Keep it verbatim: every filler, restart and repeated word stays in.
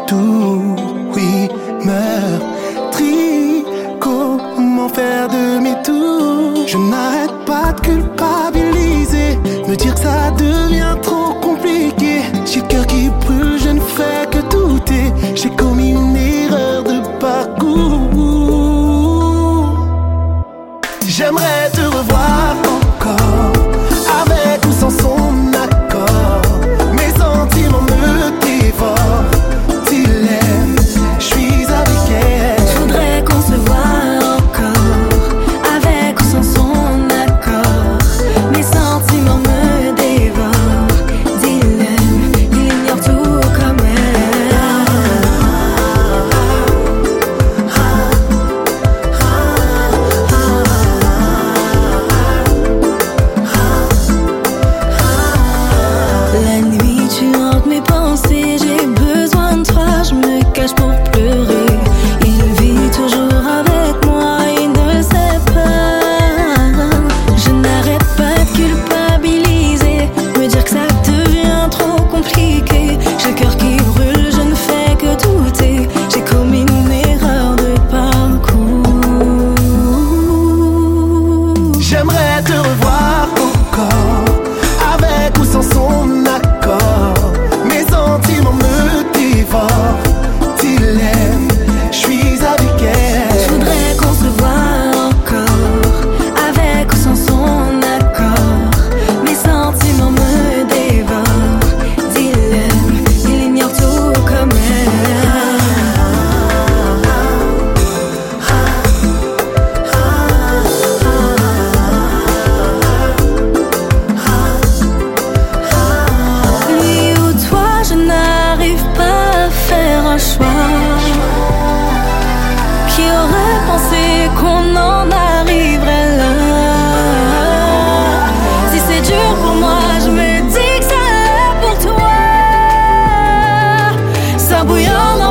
tout, oui, meurtri. Comment faire demi-tour? Je n'arrête pas de culpabiliser, me dire que ça devient trop compliqué. J'ai le cœur qui brûle, je ne fais que douter. J'ai commis une erreur de parcours. J'aimerais te revoir encore, avec ou sans son accord. Mes sentiments me dévorent. Dilemme, je suis avec elle. Je voudrais qu'on se voie encore, avec ou sans son accord. Mes sentiments me dévorent. Dilemme, il ignore tout comme elle. La nuit tu hantes mes pensées, j'ai besoin de toi, je me cache pour pleurer. Il vit toujours avec moi, il ne sait pas. Je n'arrête pas de culpabiliser, me dire que ça devient trop compliqué. J'ai le cœur qui brûle, je ne fais que douter. J'ai commis une erreur de parcours. J'aimerais te revoir encore, avec ou sans son accord. Mes sentiments me dévorent. Dilemme, je suis avec elle. Je voudrais qu'on se voie encore, avec ou sans son accord. Mes sentiments me dévorent. Dilemme, il ignore tout comme Lui ou toi, je n'arrive pas à faire un choix. Qui aurait pensé qu'on en arriverait là? Si c'est dur pour moi, je me dis que ça l'est pour toi. Ça bouillonne